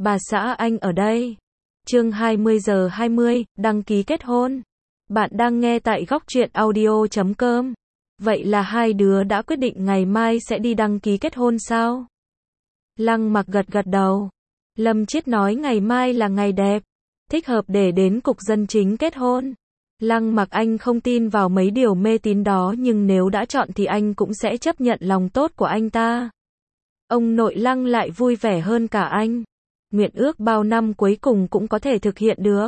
bà xã anh ở đây. Chương 20:20, đăng ký kết hôn. Bạn đang nghe tại goctruyện audio.com. Vậy là hai đứa đã quyết định ngày mai sẽ đi đăng ký kết hôn sao? Lăng Mặc gật gật đầu. Lâm Chiết nói ngày mai là ngày đẹp, thích hợp để đến cục dân chính kết hôn. Lăng Mặc anh không tin vào mấy điều mê tín đó, nhưng nếu đã chọn thì anh cũng sẽ chấp nhận lòng tốt của anh ta. Ông nội Lăng lại vui vẻ hơn cả anh. Nguyện ước bao năm cuối cùng cũng có thể thực hiện được.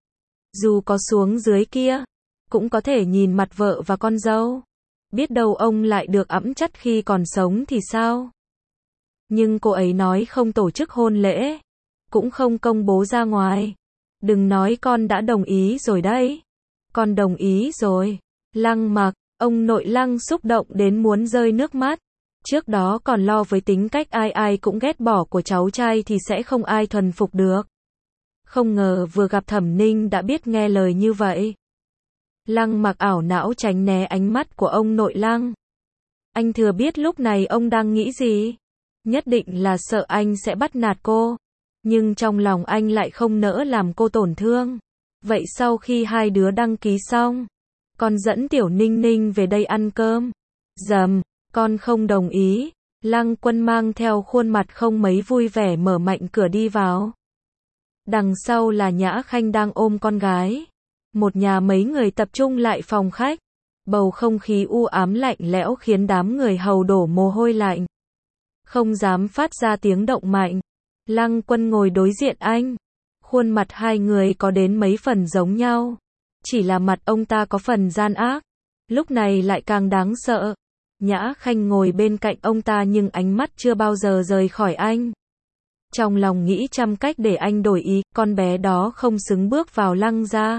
Dù có xuống dưới kia, cũng có thể nhìn mặt vợ và con dâu. Biết đâu ông lại được ẵm chắt khi còn sống thì sao? Nhưng cô ấy nói không tổ chức hôn lễ, cũng không công bố ra ngoài. Đừng nói con đã đồng ý rồi đấy. Con đồng ý rồi. Lăng Mặc, ông nội Lăng xúc động đến muốn rơi nước mắt. Trước đó còn lo với tính cách ai ai cũng ghét bỏ của cháu trai thì sẽ không ai thuần phục được. Không ngờ vừa gặp Thẩm Ninh đã biết nghe lời như vậy. Lăng Mặc ảo não tránh né ánh mắt của ông nội Lăng. Anh thừa biết lúc này ông đang nghĩ gì. Nhất định là sợ anh sẽ bắt nạt cô. Nhưng trong lòng anh lại không nỡ làm cô tổn thương. Vậy sau khi hai đứa đăng ký xong, con dẫn Tiểu Ninh Ninh về đây ăn cơm. Dầm, con không đồng ý. Lăng Quân mang theo khuôn mặt không mấy vui vẻ mở mạnh cửa đi vào. Đằng sau là Nhã Khanh đang ôm con gái. Một nhà mấy người tập trung lại phòng khách. Bầu không khí u ám lạnh lẽo khiến đám người hầu đổ mồ hôi lạnh. Không dám phát ra tiếng động mạnh. Lăng Quân ngồi đối diện anh. Khuôn mặt hai người có đến mấy phần giống nhau. Chỉ là mặt ông ta có phần gian ác. Lúc này lại càng đáng sợ. Nhã Khanh ngồi bên cạnh ông ta nhưng ánh mắt chưa bao giờ rời khỏi anh. Trong lòng nghĩ trăm cách để anh đổi ý, con bé đó không xứng bước vào Lăng gia.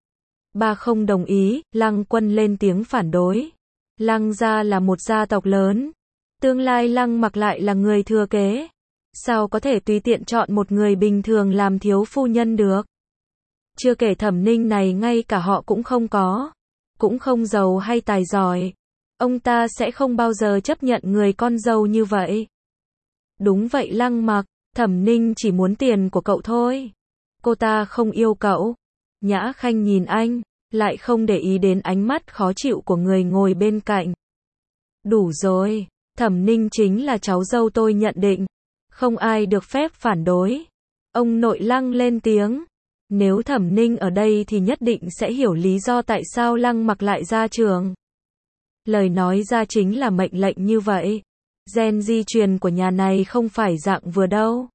Ba không đồng ý, Lăng Quân lên tiếng phản đối. Lăng gia là một gia tộc lớn. Tương lai Lăng Mặc lại là người thừa kế. Sao có thể tùy tiện chọn một người bình thường làm thiếu phu nhân được? Chưa kể Thẩm Ninh này ngay cả họ cũng không có. Cũng không giàu hay tài giỏi. Ông ta sẽ không bao giờ chấp nhận người con dâu như vậy. Đúng vậy Lăng Mặc, Thẩm Ninh chỉ muốn tiền của cậu thôi. Cô ta không yêu cậu. Nhã Khanh nhìn anh, lại không để ý đến ánh mắt khó chịu của người ngồi bên cạnh. Đủ rồi, Thẩm Ninh chính là cháu dâu tôi nhận định. Không ai được phép phản đối. Ông nội Lăng lên tiếng. Nếu Thẩm Ninh ở đây thì nhất định sẽ hiểu lý do tại sao Lăng Mặc lại ra trường. Lời nói ra chính là mệnh lệnh như vậy. Gen di truyền của nhà này không phải dạng vừa đâu.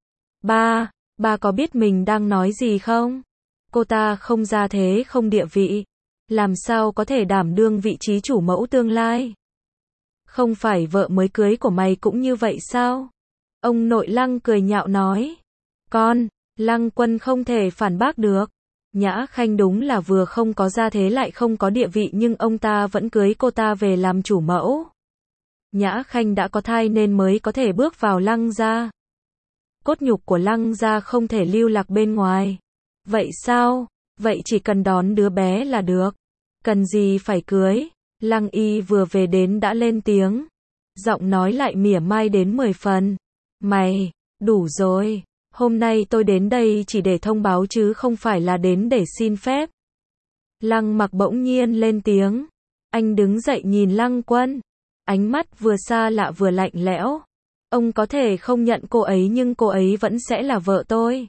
Ba có biết mình đang nói gì không? Cô ta không gia thế không địa vị. Làm sao có thể đảm đương vị trí chủ mẫu tương lai? Không phải vợ mới cưới của mày cũng như vậy sao? Ông nội Lăng cười nhạo nói. Con, Lăng Quân không thể phản bác được. Nhã Khanh đúng là vừa không có gia thế lại không có địa vị nhưng ông ta vẫn cưới cô ta về làm chủ mẫu. Nhã Khanh đã có thai nên mới có thể bước vào Lăng gia. Cốt nhục của Lăng gia không thể lưu lạc bên ngoài. Vậy sao? Vậy chỉ cần đón đứa bé là được. Cần gì phải cưới? Lăng Y vừa về đến đã lên tiếng. Giọng nói lại mỉa mai đến 10 phần. Mày, đủ rồi. Hôm nay tôi đến đây chỉ để thông báo chứ không phải là đến để xin phép. Lăng Mặc bỗng nhiên lên tiếng. Anh đứng dậy nhìn Lăng Quân. Ánh mắt vừa xa lạ vừa lạnh lẽo. Ông có thể không nhận cô ấy nhưng cô ấy vẫn sẽ là vợ tôi.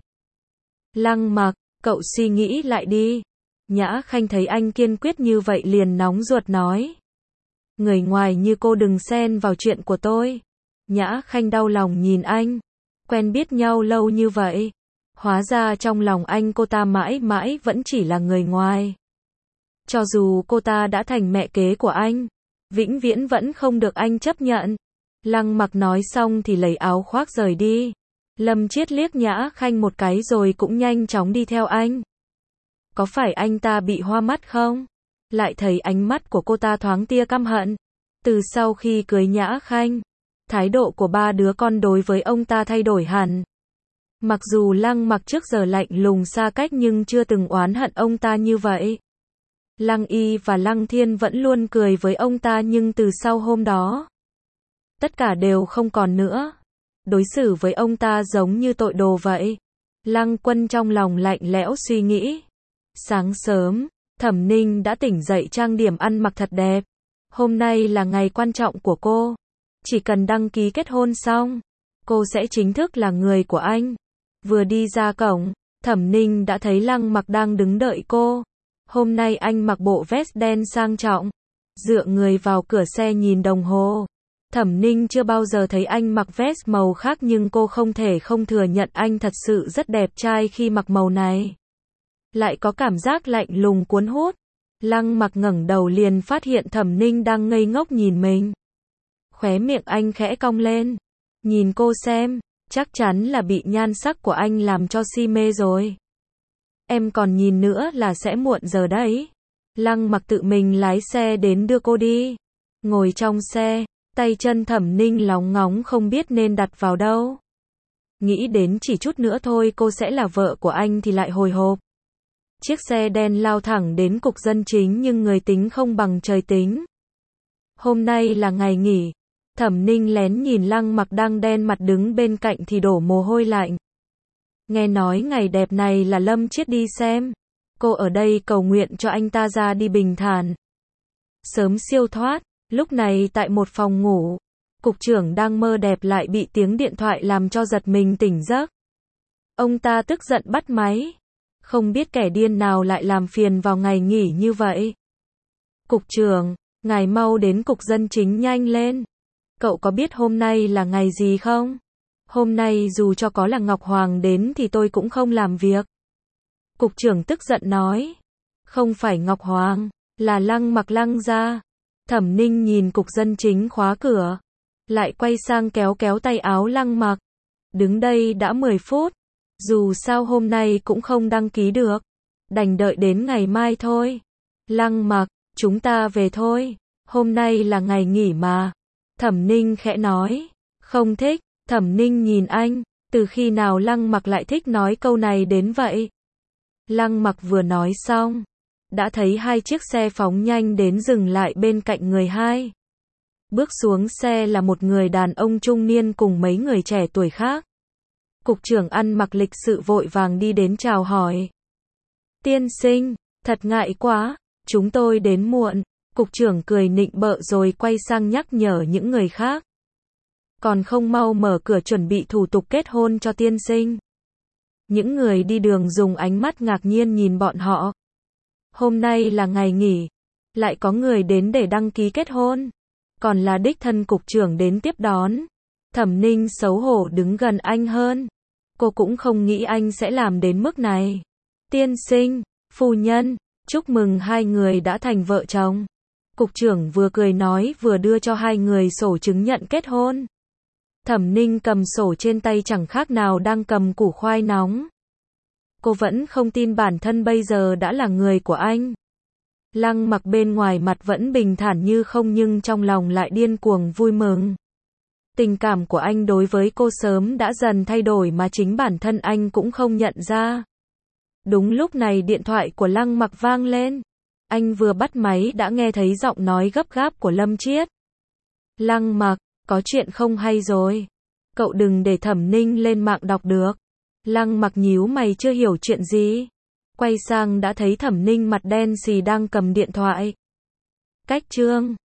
Lăng Mặc, cậu suy nghĩ lại đi. Nhã Khanh thấy anh kiên quyết như vậy liền nóng ruột nói. Người ngoài như cô đừng xen vào chuyện của tôi. Nhã Khanh đau lòng nhìn anh. Quen biết nhau lâu như vậy. Hóa ra trong lòng anh cô ta mãi mãi vẫn chỉ là người ngoài. Cho dù cô ta đã thành mẹ kế của anh, vĩnh viễn vẫn không được anh chấp nhận. Lăng Mặc nói xong thì lấy áo khoác rời đi. Lâm Chiết liếc Nhã Khanh một cái rồi cũng nhanh chóng đi theo anh. Có phải anh ta bị hoa mắt không? Lại thấy ánh mắt của cô ta thoáng tia căm hận. Từ sau khi cưới Nhã Khanh, thái độ của ba đứa con đối với ông ta thay đổi hẳn. Mặc dù Lăng Mặc trước giờ lạnh lùng xa cách nhưng chưa từng oán hận ông ta như vậy. Lăng Y và Lăng Thiên vẫn luôn cười với ông ta nhưng từ sau hôm đó, tất cả đều không còn nữa. Đối xử với ông ta giống như tội đồ vậy. Lăng Quân trong lòng lạnh lẽo suy nghĩ. Sáng sớm, Thẩm Ninh đã tỉnh dậy trang điểm ăn mặc thật đẹp. Hôm nay là ngày quan trọng của cô. Chỉ cần đăng ký kết hôn xong, cô sẽ chính thức là người của anh. Vừa đi ra cổng, Thẩm Ninh đã thấy Lăng Mặc đang đứng đợi cô. Hôm nay anh mặc bộ vest đen sang trọng, dựa người vào cửa xe nhìn đồng hồ. Thẩm Ninh chưa bao giờ thấy anh mặc vest màu khác nhưng cô không thể không thừa nhận anh thật sự rất đẹp trai khi mặc màu này. Lại có cảm giác lạnh lùng cuốn hút. Lăng Mặc ngẩng đầu liền phát hiện Thẩm Ninh đang ngây ngốc nhìn mình. Khóe miệng anh khẽ cong lên. Nhìn cô xem, chắc chắn là bị nhan sắc của anh làm cho si mê rồi. Em còn nhìn nữa là sẽ muộn giờ đấy. Lăng Mặc tự mình lái xe đến đưa cô đi. Ngồi trong xe, tay chân Thẩm Ninh lóng ngóng không biết nên đặt vào đâu. Nghĩ đến chỉ chút nữa thôi cô sẽ là vợ của anh thì lại hồi hộp. Chiếc xe đen lao thẳng đến cục dân chính nhưng người tính không bằng trời tính. Hôm nay là ngày nghỉ. Thẩm Ninh lén nhìn Lăng Mặc đang đen mặt đứng bên cạnh thì đổ mồ hôi lạnh. Nghe nói ngày đẹp này là Lâm Chiết đi xem. Cô ở đây cầu nguyện cho anh ta ra đi bình thản. Sớm siêu thoát, lúc này tại một phòng ngủ, cục trưởng đang mơ đẹp lại bị tiếng điện thoại làm cho giật mình tỉnh giấc. Ông ta tức giận bắt máy. Không biết kẻ điên nào lại làm phiền vào ngày nghỉ như vậy. Cục trưởng, ngài mau đến cục dân chính nhanh lên. Cậu có biết hôm nay là ngày gì không? Hôm nay dù cho có là Ngọc Hoàng đến thì tôi cũng không làm việc. Cục trưởng tức giận nói. Không phải Ngọc Hoàng, là Lăng Mặc Lăng gia. Thẩm Ninh nhìn cục dân chính khóa cửa. Lại quay sang kéo kéo tay áo Lăng Mặc. Đứng đây đã 10 phút. Dù sao hôm nay cũng không đăng ký được. Đành đợi đến ngày mai thôi. Lăng Mặc, chúng ta về thôi. Hôm nay là ngày nghỉ mà. Thẩm Ninh khẽ nói. Không thích. Thẩm Ninh nhìn anh. Từ khi nào Lăng Mặc lại thích nói câu này đến vậy? Lăng Mặc vừa nói xong, đã thấy hai chiếc xe phóng nhanh đến dừng lại bên cạnh người hai. Bước xuống xe là một người đàn ông trung niên cùng mấy người trẻ tuổi khác. Cục trưởng ăn mặc lịch sự vội vàng đi đến chào hỏi. Tiên sinh, thật ngại quá, chúng tôi đến muộn. Cục trưởng cười nịnh bợ rồi quay sang nhắc nhở những người khác. Còn không mau mở cửa chuẩn bị thủ tục kết hôn cho tiên sinh. Những người đi đường dùng ánh mắt ngạc nhiên nhìn bọn họ. Hôm nay là ngày nghỉ, lại có người đến để đăng ký kết hôn. Còn là đích thân cục trưởng đến tiếp đón. Thẩm Ninh xấu hổ đứng gần anh hơn. Cô cũng không nghĩ anh sẽ làm đến mức này. Tiên sinh, phu nhân, chúc mừng hai người đã thành vợ chồng. Cục trưởng vừa cười nói vừa đưa cho hai người sổ chứng nhận kết hôn. Thẩm Ninh cầm sổ trên tay chẳng khác nào đang cầm củ khoai nóng. Cô vẫn không tin bản thân bây giờ đã là người của anh. Lăng Mặc bên ngoài mặt vẫn bình thản như không nhưng trong lòng lại điên cuồng vui mừng. Tình cảm của anh đối với cô sớm đã dần thay đổi mà chính bản thân anh cũng không nhận ra. Đúng lúc này điện thoại của Lăng Mặc vang lên. Anh vừa bắt máy đã nghe thấy giọng nói gấp gáp của Lâm Chiết. Lăng Mặc, có chuyện không hay rồi. Cậu đừng để Thẩm Ninh lên mạng đọc được. Lăng Mặc nhíu mày chưa hiểu chuyện gì. Quay sang đã thấy Thẩm Ninh mặt đen xì đang cầm điện thoại. Cách chương